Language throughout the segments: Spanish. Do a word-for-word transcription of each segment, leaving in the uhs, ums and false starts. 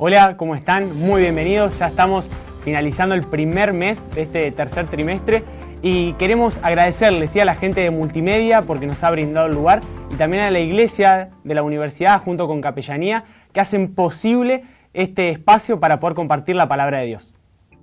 Hola, ¿cómo están? Muy bienvenidos. Ya estamos finalizando el primer mes de este tercer trimestre y queremos agradecerles ¿sí? a la gente de Multimedia porque nos ha brindado el lugar y también a la iglesia de la universidad junto con Capellanía que hacen posible este espacio para poder compartir la palabra de Dios.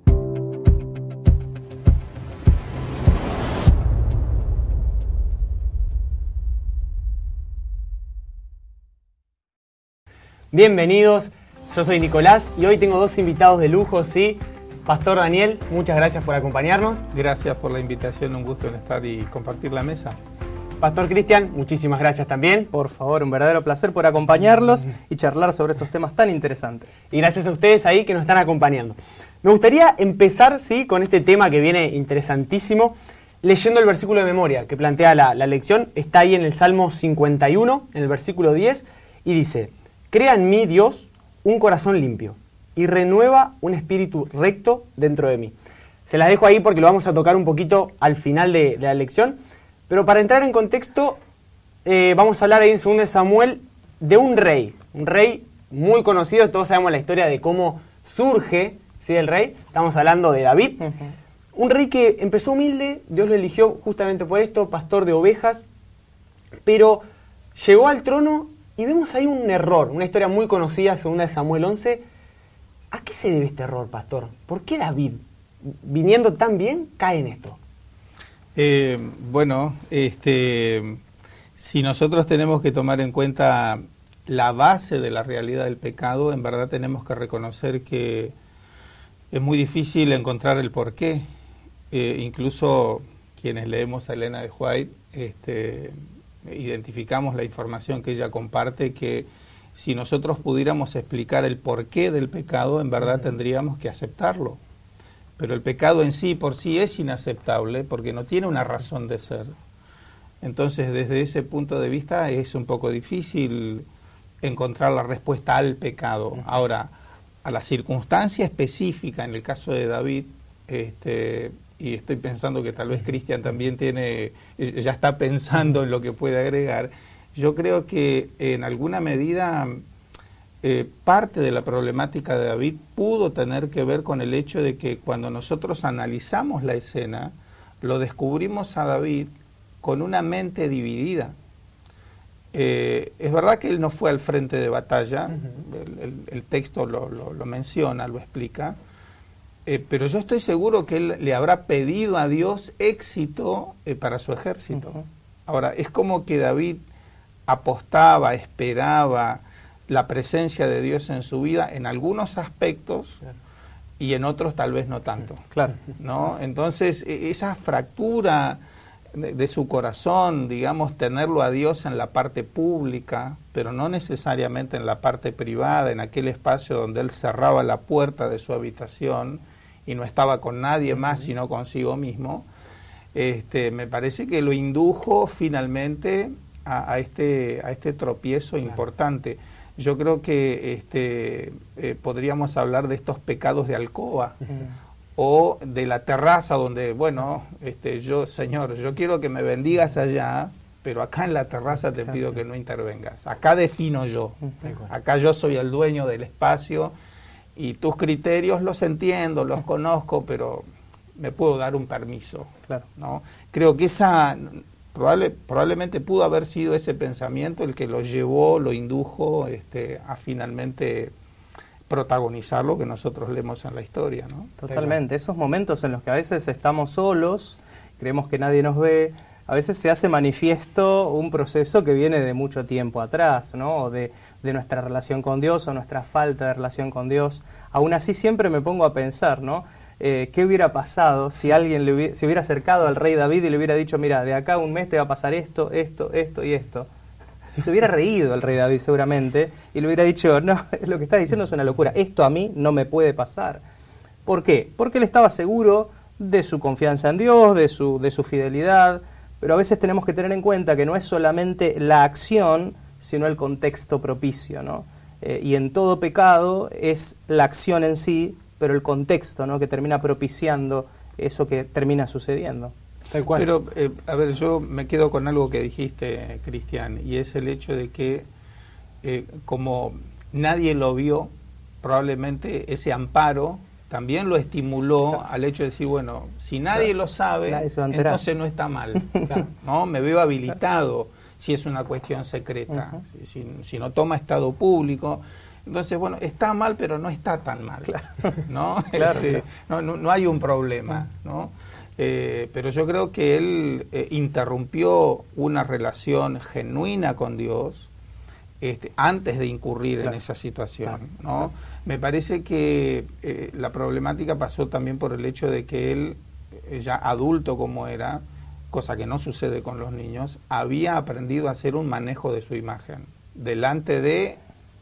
Bienvenidos, yo soy Nicolás y hoy tengo dos invitados de lujo, ¿sí? Pastor Daniel, muchas gracias por acompañarnos. Gracias por la invitación, un gusto en estar y compartir la mesa. Pastor Cristian, muchísimas gracias también. Por favor, un verdadero placer por acompañarlos y charlar sobre estos temas tan interesantes. Y gracias a ustedes ahí que nos están acompañando. Me gustaría empezar, ¿sí? con este tema que viene interesantísimo, leyendo el versículo de memoria que plantea la, la lección. Está ahí en el Salmo cincuenta y uno, en el versículo diez, y dice: Crea en mí, Dios, un corazón limpio y renueva un espíritu recto dentro de mí. Se las dejo ahí porque lo vamos a tocar un poquito al final de, de la lección. Pero para entrar en contexto, eh, vamos a hablar ahí en segundo de Samuel de un rey. Un rey muy conocido, todos sabemos la historia de cómo surge ¿sí? el rey. Estamos hablando de David. Uh-huh. Un rey que empezó humilde, Dios lo eligió justamente por esto, pastor de ovejas. Pero llegó al trono y vemos ahí un error, una historia muy conocida, segunda de Samuel once. ¿A qué se debe este error, pastor? ¿Por qué David, viniendo tan bien, cae en esto? Eh, bueno, este, si nosotros tenemos que tomar en cuenta la base de la realidad del pecado, en verdad tenemos que reconocer que es muy difícil encontrar el porqué. Eh, incluso quienes leemos a Elena de White, este, identificamos la información que ella comparte, que si nosotros pudiéramos explicar el porqué del pecado, en verdad tendríamos que aceptarlo. Pero el pecado en sí, por sí, es inaceptable porque no tiene una razón de ser. Entonces, desde ese punto de vista, es un poco difícil encontrar la respuesta al pecado. Ahora, a la circunstancia específica, en el caso de David, este, y estoy pensando que tal vez Cristian también tiene, ya está pensando en lo que puede agregar, yo creo que en alguna medida eh, parte de la problemática de David pudo tener que ver con el hecho de que cuando nosotros analizamos la escena, lo descubrimos a David con una mente dividida. Eh, es verdad que él no fue al frente de batalla, uh-huh. el, el, el texto lo, lo, lo menciona, lo explica, eh, pero yo estoy seguro que él le habrá pedido a Dios éxito eh, para su ejército. Uh-huh. Ahora, es como que David apostaba, esperaba la presencia de Dios en su vida en algunos aspectos, claro, y en otros tal vez no tanto. Claro. ¿No? Entonces, esa fractura de, de su corazón, digamos, tenerlo a Dios en la parte pública, pero no necesariamente en la parte privada, en aquel espacio donde él cerraba la puerta de su habitación y no estaba con nadie más sino consigo mismo, este, me parece que lo indujo finalmente A, a, este, a este tropiezo claro. importante. Yo creo que este, eh, podríamos hablar de estos pecados de alcoba uh-huh. o de la terraza donde, bueno, este, yo, Señor, yo quiero que me bendigas allá, pero acá en la terraza te pido que no intervengas. Acá defino yo. Uh-huh. Acá yo soy el dueño del espacio y tus criterios los entiendo, los conozco, pero me puedo dar un permiso. Claro. ¿No? Creo que esa... Probable, probablemente pudo haber sido ese pensamiento el que lo llevó, lo indujo este, a finalmente protagonizar lo que nosotros leemos en la historia, ¿no? Totalmente, esos momentos en los que a veces estamos solos, creemos que nadie nos ve, a veces se hace manifiesto un proceso que viene de mucho tiempo atrás, ¿no? O de, de nuestra relación con Dios o nuestra falta de relación con Dios. Aún así siempre me pongo a pensar, ¿no? Eh, ¿qué hubiera pasado si alguien le hubiera, se hubiera acercado al rey David y le hubiera dicho, mira, de acá a un mes te va a pasar esto, esto, esto y esto? Se hubiera reído el rey David seguramente y le hubiera dicho, no, lo que está diciendo es una locura, esto a mí no me puede pasar. ¿Por qué? Porque él estaba seguro de su confianza en Dios, de su, de su fidelidad, pero a veces tenemos que tener en cuenta que no es solamente la acción, sino el contexto propicio, ¿no? Eh, y en todo pecado es la acción en sí, pero el contexto, ¿no? que termina propiciando eso que termina sucediendo. Tal cual. Pero, eh, a ver, yo me quedo con algo que dijiste, Cristian, y es el hecho de que eh, como nadie lo vio, probablemente ese amparo también lo estimuló claro. al hecho de decir, bueno, si nadie claro. lo sabe, nadie entonces no está mal, claro. ¿no? Me veo habilitado si es una cuestión secreta, uh-huh. si, si, si no toma estado público. Entonces, bueno, está mal, pero no está tan mal, claro. ¿no? Claro, este, claro. No, no, no hay un problema, ¿no? Eh, pero yo creo que él eh, interrumpió una relación genuina con Dios este, antes de incurrir claro. en esa situación, claro. ¿no? Claro. Me parece que eh, la problemática pasó también por el hecho de que él, eh, ya adulto como era, cosa que no sucede con los niños, había aprendido a hacer un manejo de su imagen. Delante de,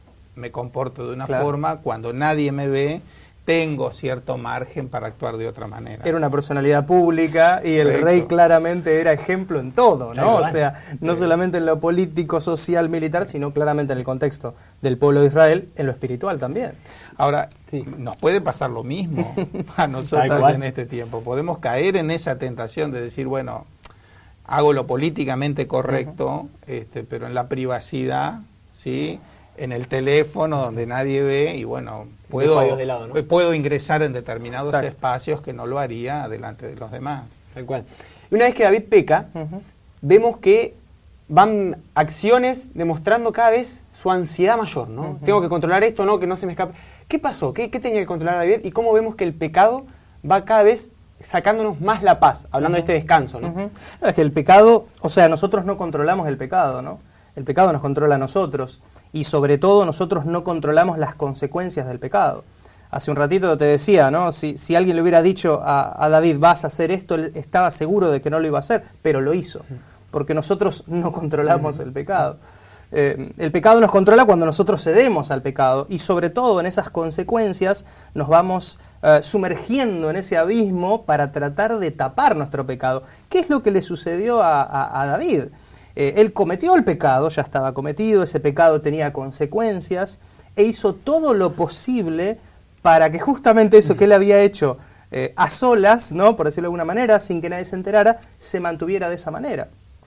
me comporto de una claro. forma, cuando nadie me ve, tengo cierto margen para actuar de otra manera. Era una personalidad pública y el Correcto. Rey claramente era ejemplo en todo, ¿no? Claro, o sea, no sí. solamente en lo político, social, militar, sino claramente en el contexto del pueblo de Israel, en lo espiritual también. Ahora, sí. nos puede pasar lo mismo a nosotros en este tiempo. Podemos caer en esa tentación de decir, bueno, hago lo políticamente correcto, uh-huh. este, pero en la privacidad, ¿sí?, en el teléfono donde nadie ve, y bueno, puedo, de lado, ¿no? puedo ingresar en determinados Exacto. espacios que no lo haría delante de los demás. Tal cual. Y una vez que David peca, uh-huh. vemos que van acciones demostrando cada vez su ansiedad mayor, ¿no? Uh-huh. Tengo que controlar esto, ¿no? Que no se me escape. ¿Qué pasó? ¿Qué, qué tenía que controlar David? Y cómo vemos que el pecado va cada vez sacándonos más la paz, hablando uh-huh. de este descanso, ¿no? Uh-huh. No, es que el pecado, o sea, nosotros no controlamos el pecado, ¿no? El pecado nos controla a nosotros. Y sobre todo nosotros no controlamos las consecuencias del pecado. Hace un ratito te decía, ¿no? Si, si alguien le hubiera dicho a, a David, vas a hacer esto, él estaba seguro de que no lo iba a hacer, pero lo hizo, porque nosotros no controlamos el pecado. Eh, el pecado nos controla cuando nosotros cedemos al pecado, y sobre todo en esas consecuencias nos vamos eh, sumergiendo en ese abismo para tratar de tapar nuestro pecado. ¿Qué es lo que le sucedió a, a, a David? Eh, él cometió el pecado, ya estaba cometido, ese pecado tenía consecuencias, e hizo todo lo posible para que justamente eso que él había hecho eh, a solas, ¿no?, por decirlo de alguna manera, sin que nadie se enterara, se mantuviera de esa manera.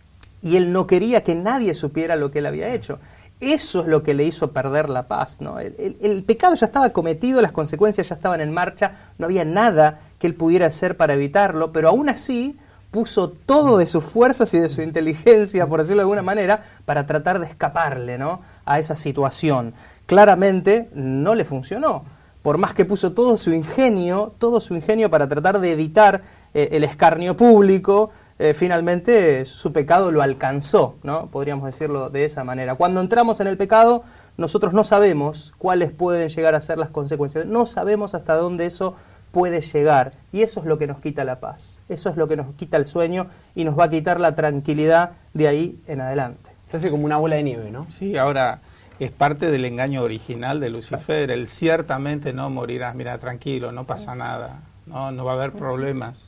Y él no quería que nadie supiera lo que él había hecho. Eso es lo que le hizo perder la paz, ¿no? El, el, el pecado ya estaba cometido, las consecuencias ya estaban en marcha, no había nada que él pudiera hacer para evitarlo, pero aún así puso todo de sus fuerzas y de su inteligencia, por decirlo de alguna manera, para tratar de escaparle, ¿no?, a esa situación. Claramente no le funcionó. Por más que puso todo su ingenio, todo su ingenio para tratar de evitar eh, el escarnio público, eh, finalmente su pecado lo alcanzó, ¿no?, podríamos decirlo de esa manera. Cuando entramos en el pecado, nosotros no sabemos cuáles pueden llegar a ser las consecuencias. No sabemos hasta dónde eso puede llegar, y eso es lo que nos quita la paz, eso es lo que nos quita el sueño y nos va a quitar la tranquilidad de ahí en adelante. Se hace como una bola de nieve, ¿no? Sí, ahora es parte del engaño original de Lucifer, el ciertamente no morirás, mira, tranquilo, no pasa nada, no, no va a haber problemas,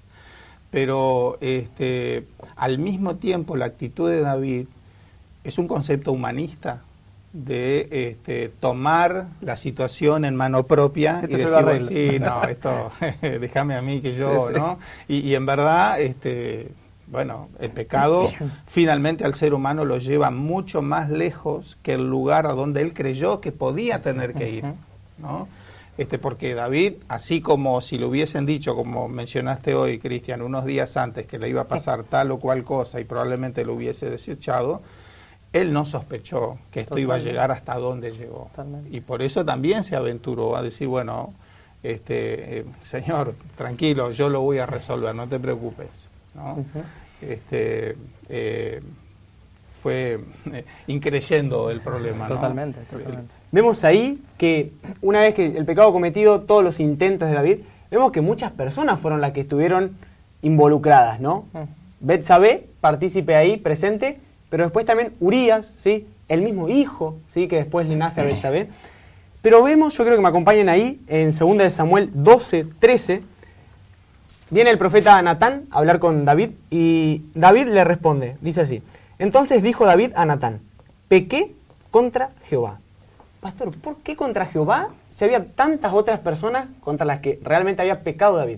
pero este, al mismo tiempo la actitud de David es un concepto humanista, de este, tomar la situación en mano propia y decir, bueno, sí, no, esto, déjame a mí que yo, sí, sí. ¿no? Y, y en verdad, este, bueno, el pecado finalmente al ser humano lo lleva mucho más lejos que el lugar a donde él creyó que podía tener que ir, ¿no? Este, porque David, así como si le hubiesen dicho, como mencionaste hoy, Cristian, unos días antes que le iba a pasar tal o cual cosa y probablemente lo hubiese desechado, él no sospechó que esto Totalmente. Iba a llegar hasta donde llegó. Totalmente. Y por eso también se aventuró a decir, bueno, este, eh, señor, tranquilo, yo lo voy a resolver, no te preocupes, ¿no? Uh-huh. Este, eh, fue eh, increyendo el problema, ¿no? Totalmente, totalmente. Vemos ahí que una vez que el pecado cometido, todos los intentos de David, vemos que muchas personas fueron las que estuvieron involucradas, ¿no? Uh-huh. Betsabé, partícipe ahí, presente, pero después también Urías, ¿sí?, el mismo hijo, ¿sí?, que después le nace a Betsabé. Pero vemos, yo creo que me acompañen ahí, en segunda de Samuel doce, trece, viene el profeta Natán a hablar con David, y David le responde, dice así: entonces dijo David a Natán, pequé contra Jehová. Pastor, ¿por qué contra Jehová si había tantas otras personas contra las que realmente había pecado David?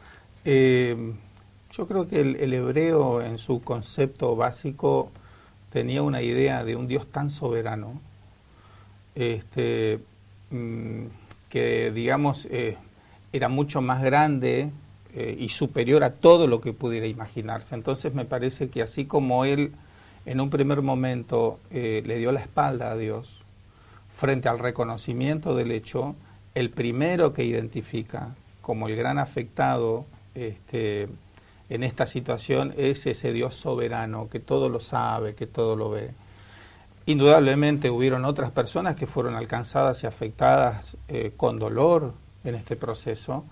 Eh, yo creo que el, el hebreo en su concepto básico tenía una idea de un Dios tan soberano, este, mmm, que digamos, eh, era mucho más grande eh, y superior a todo lo que pudiera imaginarse. Entonces me parece que así como él en un primer momento eh, le dio la espalda a Dios frente al reconocimiento del hecho, el primero que identifica como el gran afectado este, en esta situación es ese Dios soberano que todo lo sabe, que todo lo ve. Indudablemente hubieron otras personas que fueron alcanzadas y afectadas eh, con dolor en este proceso,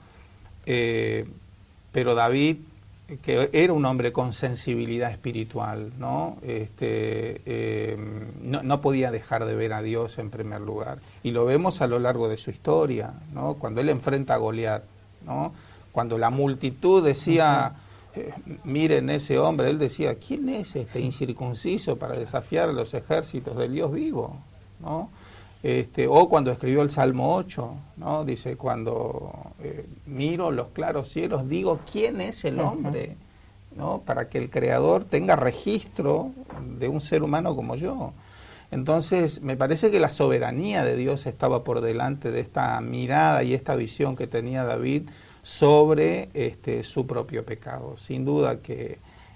eh, pero David, que era un hombre con sensibilidad espiritual, ¿no? Este, eh, no, no podía dejar de ver a Dios en primer lugar. Y lo vemos a lo largo de su historia, ¿no? Cuando él enfrenta a Goliat, ¿no? Cuando la multitud decía, eh, miren ese hombre, él decía, ¿quién es este incircunciso para desafiar a los ejércitos del Dios vivo? ¿No? Este, o cuando escribió el Salmo ocho, ¿no? Dice, cuando eh, miro los claros cielos, digo, ¿quién es el hombre? ¿No? Para que el Creador tenga registro de un ser humano como yo. Entonces, me parece que la soberanía de Dios estaba por delante de esta mirada y esta visión que tenía David sobre este, su propio pecado. Sin duda que,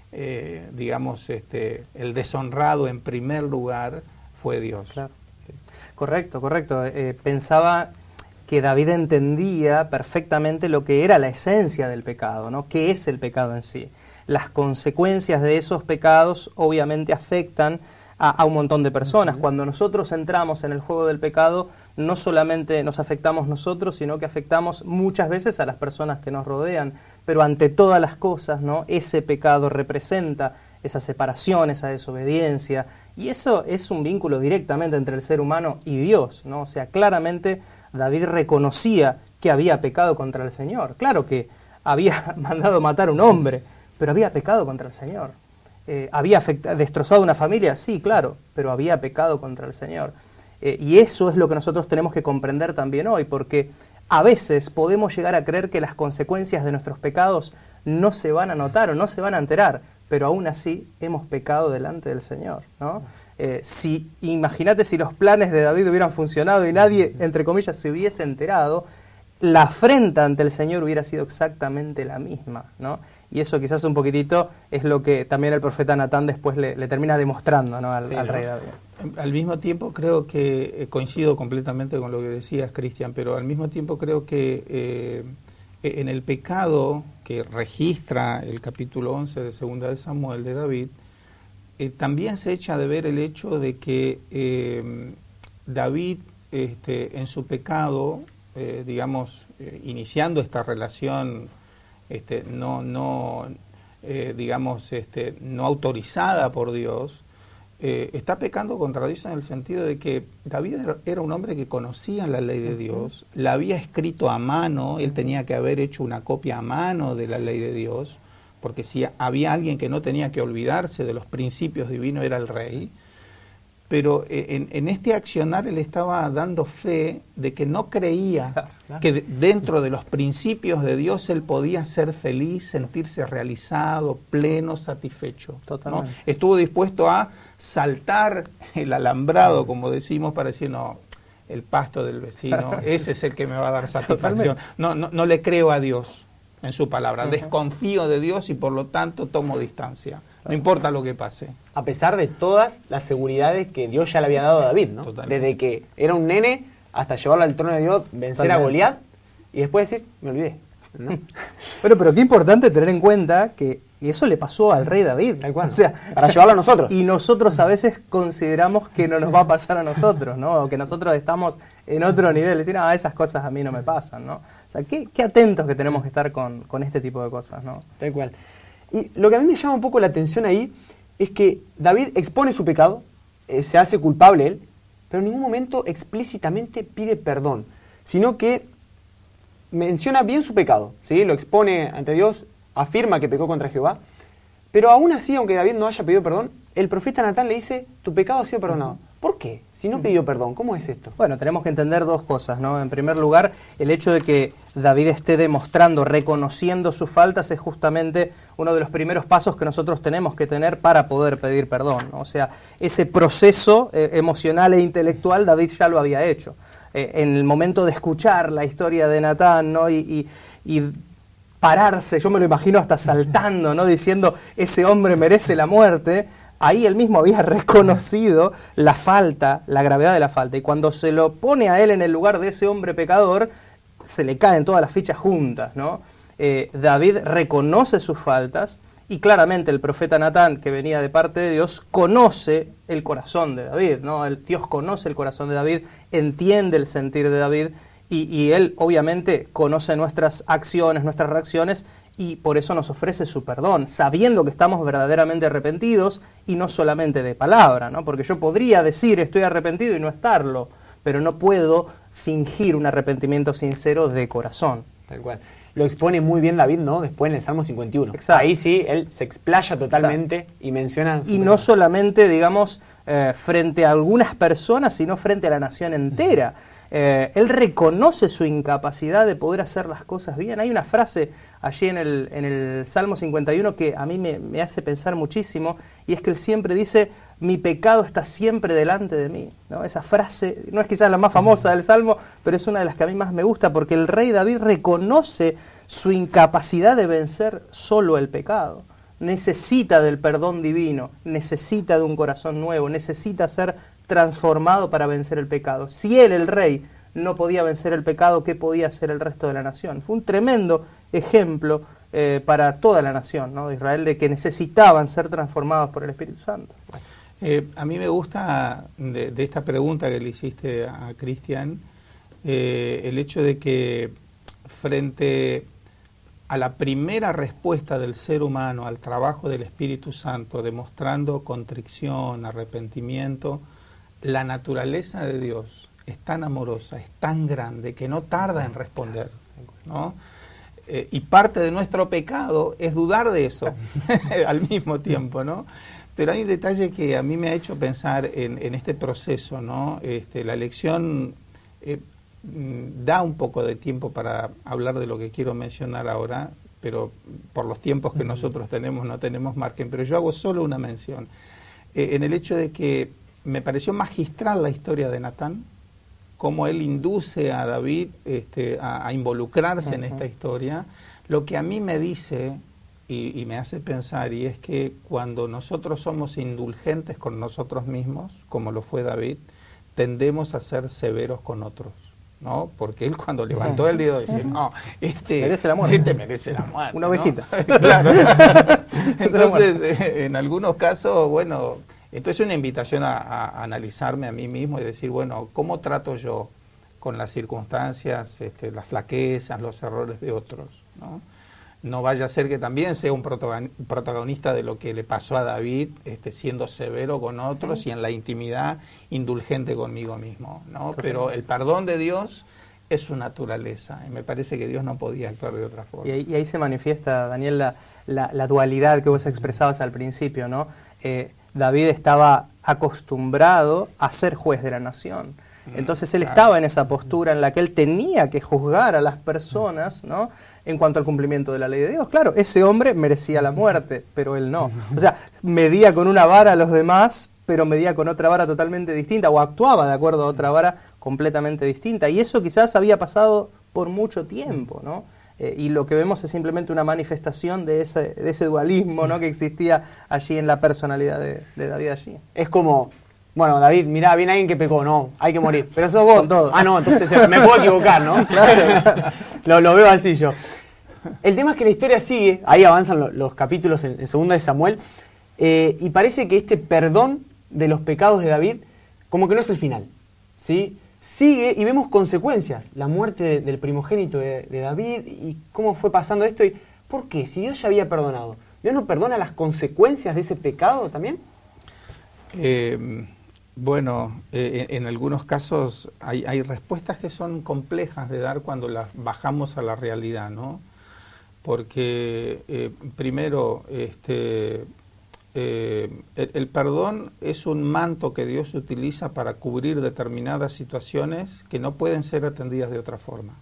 eh, digamos, este, el deshonrado en primer lugar fue Dios. Claro. Correcto, correcto. Eh, pensaba que David entendía perfectamente lo que era la esencia del pecado, ¿no? ¿Qué es el pecado en sí? Las consecuencias de esos pecados obviamente afectan a, a un montón de personas. Uh-huh. Cuando nosotros entramos en el juego del pecado, no solamente nos afectamos nosotros, sino que afectamos muchas veces a las personas que nos rodean. Pero ante todas las cosas, ¿no? Ese pecado representa esa separación, esa desobediencia, y eso es un vínculo directamente entre el ser humano y Dios, ¿no? O sea, claramente David reconocía que había pecado contra el Señor. Claro que había mandado matar a un hombre, pero había pecado contra el Señor. Eh, ¿Había afectado, destrozado una familia? Sí, claro, pero había pecado contra el Señor. Eh, y eso es lo que nosotros tenemos que comprender también hoy, porque a veces podemos llegar a creer que las consecuencias de nuestros pecados no se van a notar o no se van a enterar, pero aún así hemos pecado delante del Señor, ¿no? Eh, si, imagínate si los planes de David hubieran funcionado y nadie, entre comillas, se hubiese enterado, la afrenta ante el Señor hubiera sido exactamente la misma, ¿no? Y eso quizás un poquitito es lo que también el profeta Natán después le, le termina demostrando, ¿no? al, sí, al rey David. Al mismo tiempo creo que, eh, coincido completamente con lo que decías, Cristian, pero al mismo tiempo creo que eh, en el pecado que registra el capítulo once de Segunda de Samuel de David, eh, también se echa de ver el hecho de que eh, David este, en su pecado, eh, digamos, eh, iniciando esta relación este, no, no eh, digamos, este, no autorizada por Dios, eh, está pecando contra Dios en el sentido de que David era un hombre que conocía la ley de Dios, la había escrito a mano, él tenía que haber hecho una copia a mano de la ley de Dios, porque si había alguien que no tenía que olvidarse de los principios divinos era el rey, pero en, en este accionar él estaba dando fe de que no creía claro, claro. que de, dentro de los principios de Dios él podía ser feliz, sentirse realizado, pleno, satisfecho. Totalmente. ¿No? Estuvo dispuesto a saltar el alambrado, como decimos, para decir, no, el pasto del vecino, ese es el que me va a dar satisfacción. No, no, no le creo a Dios en su palabra, uh-huh. desconfío de Dios y por lo tanto tomo distancia. No importa lo que pase. A pesar de todas las seguridades que Dios ya le había dado a David, ¿no? Totalmente. Desde que era un nene hasta llevarlo al trono de Dios, vencer Totalmente. a Goliat y después decir, me olvidé, ¿no? Bueno, pero qué importante tener en cuenta que eso le pasó al rey David. Tal cual. O sea, para llevarlo a nosotros. Y nosotros a veces consideramos que no nos va a pasar a nosotros, ¿no? O que nosotros estamos en otro nivel. Decir, ah, esas cosas a mí no me pasan, ¿no? O sea, qué, qué atentos que tenemos que estar con, con este tipo de cosas, ¿no? Tal cual. Y lo que a mí me llama un poco la atención ahí es que David expone su pecado, eh, se hace culpable él, pero en ningún momento explícitamente pide perdón, sino que menciona bien su pecado, ¿sí? Lo expone ante Dios, afirma que pecó contra Jehová, pero aún así, aunque David no haya pedido perdón, el profeta Natán le dice, tu pecado ha sido perdonado. ¿Por qué? Si no pidió perdón, ¿cómo es esto? Bueno, tenemos que entender dos cosas, ¿no? En primer lugar, el hecho de que David esté demostrando, reconociendo sus faltas es justamente uno de los primeros pasos que nosotros tenemos que tener para poder pedir perdón, ¿no? O sea, ese proceso eh, emocional e intelectual David ya lo había hecho. eh, en el momento de escuchar la historia de Natán, ¿no? y, y, y pararse, yo me lo imagino hasta saltando, ¿no? Diciendo, ese hombre merece la muerte. Ahí él mismo había reconocido la falta, la gravedad de la falta, y cuando se lo pone a él en el lugar de ese hombre pecador, se le caen todas las fichas juntas, ¿no? Eh, David reconoce sus faltas, y claramente el profeta Natán, que venía de parte de Dios, conoce el corazón de David, ¿no? El, Dios conoce el corazón de David, entiende el sentir de David, y, y él obviamente conoce nuestras acciones, nuestras reacciones, y por eso nos ofrece su perdón, sabiendo que estamos verdaderamente arrepentidos y no solamente de palabra, ¿no? Porque yo podría decir estoy arrepentido y no estarlo, pero no puedo fingir un arrepentimiento sincero de corazón. Tal cual. Lo expone muy bien David, ¿no? Después en el Salmo cincuenta y uno. Exacto. Ahí sí, él se explaya totalmente. Exacto. Y menciona... Y no solamente, digamos, eh, frente a algunas personas, sino frente a la nación entera. Eh, él reconoce su incapacidad de poder hacer las cosas bien. Hay una frase allí en el, en el Salmo cincuenta y uno que a mí me, me hace pensar muchísimo, y es que él siempre dice, mi pecado está siempre delante de mí, ¿no? Esa frase no es quizás la más famosa del Salmo, pero es una de las que a mí más me gusta, porque el rey David reconoce su incapacidad de vencer solo el pecado. Necesita del perdón divino, necesita de un corazón nuevo, necesita ser transformado para vencer el pecado. Si él, el rey, no podía vencer el pecado, ¿qué podía hacer el resto de la nación? Fue un tremendo ejemplo eh, para toda la nación, ¿no? de Israel, de que necesitaban ser transformados por el Espíritu Santo. Eh, a mí me gusta de, de esta pregunta que le hiciste a Cristian, eh, el hecho de que frente a la primera respuesta del ser humano al trabajo del Espíritu Santo, demostrando contrición, arrepentimiento, la naturaleza de Dios es tan amorosa, es tan grande, que no tarda en responder, ¿no? Eh, y parte de nuestro pecado es dudar de eso al mismo tiempo, ¿no? Pero hay un detalle que a mí me ha hecho pensar en, en este proceso, ¿no? Este, la lección eh, da un poco de tiempo para hablar de lo que quiero mencionar ahora, pero por los tiempos que nosotros tenemos no tenemos margen, pero yo hago solo una mención, eh, en el hecho de que me pareció magistral la historia de Natán, cómo él induce a David este, a, a involucrarse uh-huh. en esta historia, lo que a mí me dice y, y me hace pensar, y es que cuando nosotros somos indulgentes con nosotros mismos, como lo fue David, tendemos a ser severos con otros, ¿no? Porque él cuando levantó el dedo dice, no, este merece la muerte, este merece la muerte, una ovejita. ¿no? Claro. Entonces, eh, en algunos casos, bueno, entonces es una invitación a, a, a analizarme a mí mismo y decir, bueno, ¿cómo trato yo con las circunstancias, este, las flaquezas, los errores de otros, ¿no? No vaya a ser que también sea un protagonista de lo que le pasó a David, este, siendo severo con otros y en la intimidad indulgente conmigo mismo, ¿no? Pero el perdón de Dios es su naturaleza y me parece que Dios no podía actuar de otra forma. Y ahí, y ahí se manifiesta, Daniel, la, la, la dualidad que vos expresabas al principio, ¿no? Eh, David estaba acostumbrado a ser juez de la nación. Entonces él estaba en esa postura en la que él tenía que juzgar a las personas, ¿no? En cuanto al cumplimiento de la ley de Dios. Claro, ese hombre merecía la muerte, pero él no. O sea, medía con una vara a los demás, pero medía con otra vara totalmente distinta, o actuaba de acuerdo a otra vara completamente distinta. Y eso quizás había pasado por mucho tiempo, ¿no? Eh, y lo que vemos es simplemente una manifestación de ese, de ese dualismo, ¿no? Que existía allí en la personalidad de, de David allí. Es como... Bueno, David, mirá, viene alguien que pecó, no, hay que morir. Pero sos vos. Con todo. Ah, no, entonces me puedo equivocar, ¿no? Claro. lo, lo veo así yo. El tema es que la historia sigue, ahí avanzan los, los capítulos en, en Segunda de Samuel, eh, y parece que este perdón de los pecados de David, como que no es el final, ¿sí? Sigue y vemos consecuencias, la muerte de, del primogénito de, de David, y cómo fue pasando esto, y ¿por qué? Si Dios ya había perdonado, ¿Dios no perdona las consecuencias de ese pecado también? Eh... Bueno, eh, en algunos casos hay, hay respuestas que son complejas de dar cuando las bajamos a la realidad, ¿no? Porque eh, primero, este, eh, el, el perdón es un manto que Dios utiliza para cubrir determinadas situaciones que no pueden ser atendidas de otra forma.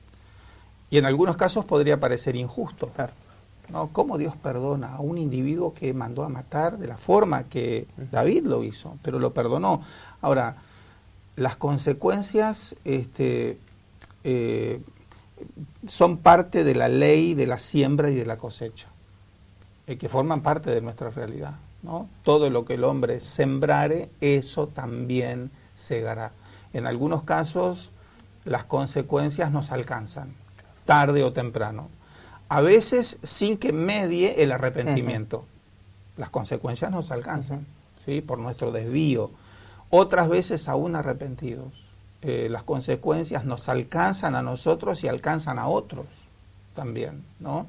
Y en algunos casos podría parecer injusto. Claro. ¿No? ¿Cómo Dios perdona a un individuo que mandó a matar de la forma que David lo hizo? Pero lo perdonó. Ahora, las consecuencias este, eh, son parte de la ley de la siembra y de la cosecha, eh, que forman parte de nuestra realidad, ¿no? Todo lo que el hombre sembrare, eso también segará. En algunos casos, las consecuencias nos alcanzan, tarde o temprano. A veces sin que medie el arrepentimiento. Uh-huh. Las consecuencias nos alcanzan, uh-huh. ¿sí? Por nuestro desvío. Otras veces aún arrepentidos. Eh, las consecuencias nos alcanzan a nosotros y alcanzan a otros también, ¿no?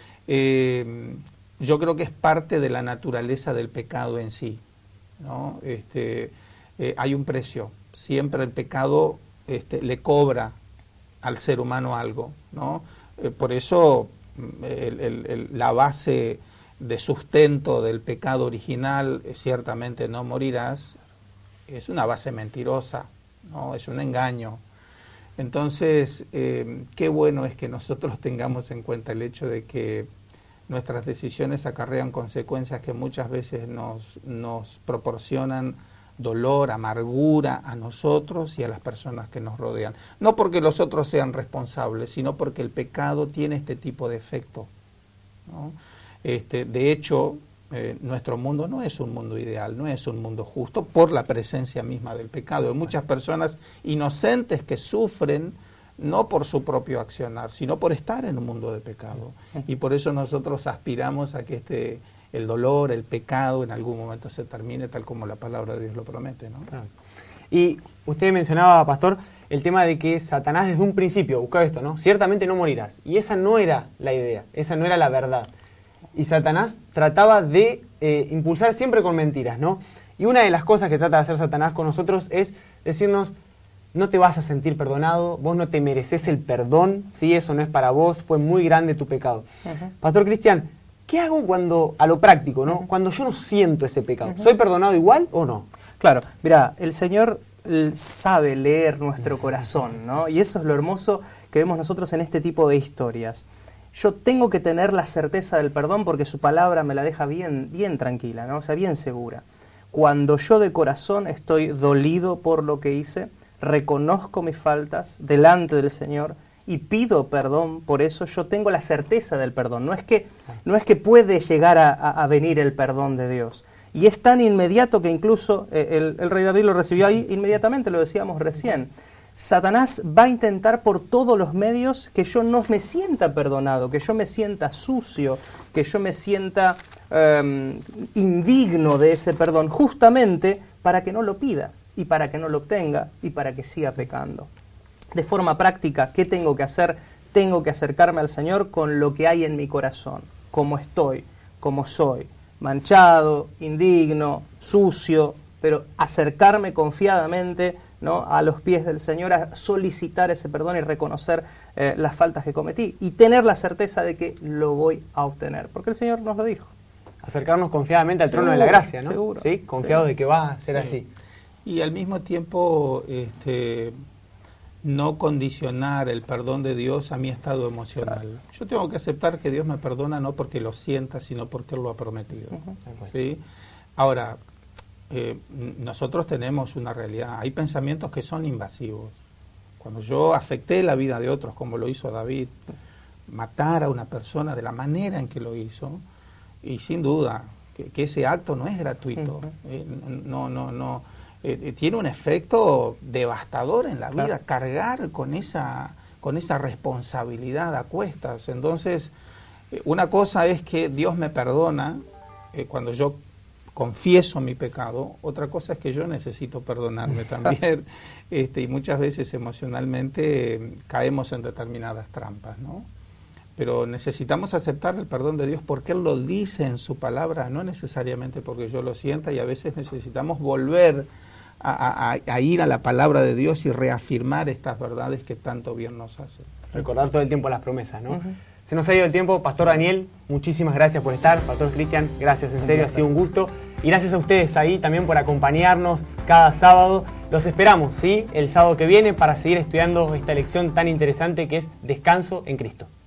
Eh, yo creo que es parte de la naturaleza del pecado en sí, ¿no? Este, eh, hay un precio. Siempre el pecado este, le cobra al ser humano algo, ¿no? Eh, por eso el, el, el, la base de sustento del pecado original, eh, ciertamente no morirás, es una base mentirosa, ¿no? Es un engaño. Entonces, eh, qué bueno es que nosotros tengamos en cuenta el hecho de que nuestras decisiones acarrean consecuencias que muchas veces nos, nos proporcionan dolor, amargura a nosotros y a las personas que nos rodean. No porque los otros sean responsables, sino porque el pecado tiene este tipo de efecto, ¿no? Este, de hecho, eh, nuestro mundo no es un mundo ideal, no es un mundo justo por la presencia misma del pecado. Hay muchas personas inocentes que sufren no por su propio accionar, sino por estar en un mundo de pecado. Y por eso nosotros aspiramos a que este el dolor, el pecado, en algún momento se termine, tal como la palabra de Dios lo promete, ¿no? Claro. Y usted mencionaba, pastor, el tema de que Satanás desde un principio buscaba esto, ¿no? Ciertamente no morirás. Y esa no era la idea, esa no era la verdad. Y Satanás trataba de eh, impulsar siempre con mentiras, ¿no? Y una de las cosas que trata de hacer Satanás con nosotros es decirnos: no te vas a sentir perdonado, vos no te mereces el perdón, ¿sí? Eso no es para vos, fue muy grande tu pecado. Uh-huh. Pastor Cristian, ¿qué hago cuando, a lo práctico, ¿no? Cuando yo no siento ese pecado? ¿Soy perdonado igual o no? Claro, mira, el Señor sabe leer nuestro corazón, ¿no? Y eso es lo hermoso que vemos nosotros en este tipo de historias. Yo tengo que tener la certeza del perdón porque su palabra me la deja bien, bien tranquila, ¿no? O sea, bien segura. Cuando yo de corazón estoy dolido por lo que hice, reconozco mis faltas delante del Señor y pido perdón por eso, yo tengo la certeza del perdón. No es que, no es que puede llegar a, a, a venir el perdón de Dios. Y es tan inmediato que incluso eh, el, el rey David lo recibió ahí inmediatamente, lo decíamos recién. Satanás va a intentar por todos los medios que yo no me sienta perdonado, que yo me sienta sucio, que yo me sienta eh, indigno de ese perdón, justamente para que no lo pida y para que no lo obtenga y para que siga pecando. De forma práctica, ¿qué tengo que hacer? Tengo que acercarme al Señor con lo que hay en mi corazón, como estoy, como soy, manchado, indigno, sucio, pero acercarme confiadamente, ¿no?, a los pies del Señor, a solicitar ese perdón y reconocer eh, las faltas que cometí y tener la certeza de que lo voy a obtener, porque el Señor nos lo dijo. Acercarnos confiadamente al seguro, trono de la gracia, ¿no? Seguro. ¿Sí? Confiados sí. de que va a ser sí. así. Y al mismo tiempo, este, no condicionar el perdón de Dios a mi estado emocional. Claro. Yo tengo que aceptar que Dios me perdona no porque lo sienta, sino porque Él lo ha prometido. Uh-huh. ¿Sí? Ahora, eh, nosotros tenemos una realidad. Hay pensamientos que son invasivos. Cuando yo afecté la vida de otros, como lo hizo David, matar a una persona de la manera en que lo hizo, y sin duda que, que ese acto no es gratuito. Uh-huh. eh, no, no, no. Eh, tiene un efecto devastador en la vida, claro. cargar con esa, con esa responsabilidad a cuestas. Entonces, eh, una cosa es que Dios me perdona eh, cuando yo confieso mi pecado, otra cosa es que yo necesito perdonarme también, este, y muchas veces emocionalmente eh, caemos en determinadas trampas, ¿no? Pero necesitamos aceptar el perdón de Dios porque Él lo dice en su palabra, no necesariamente porque yo lo sienta, y a veces necesitamos volver a, a, a ir a la palabra de Dios y reafirmar estas verdades que tanto bien nos hacen. Recordar todo el tiempo las promesas, ¿no? Uh-huh. Se nos ha ido el tiempo. Pastor Daniel, muchísimas gracias por estar. Pastor Cristian, gracias, en serio, ha sido un gusto. Y gracias a ustedes ahí también por acompañarnos cada sábado. Los esperamos, ¿sí?, el sábado que viene para seguir estudiando esta lección tan interesante que es Descanso en Cristo.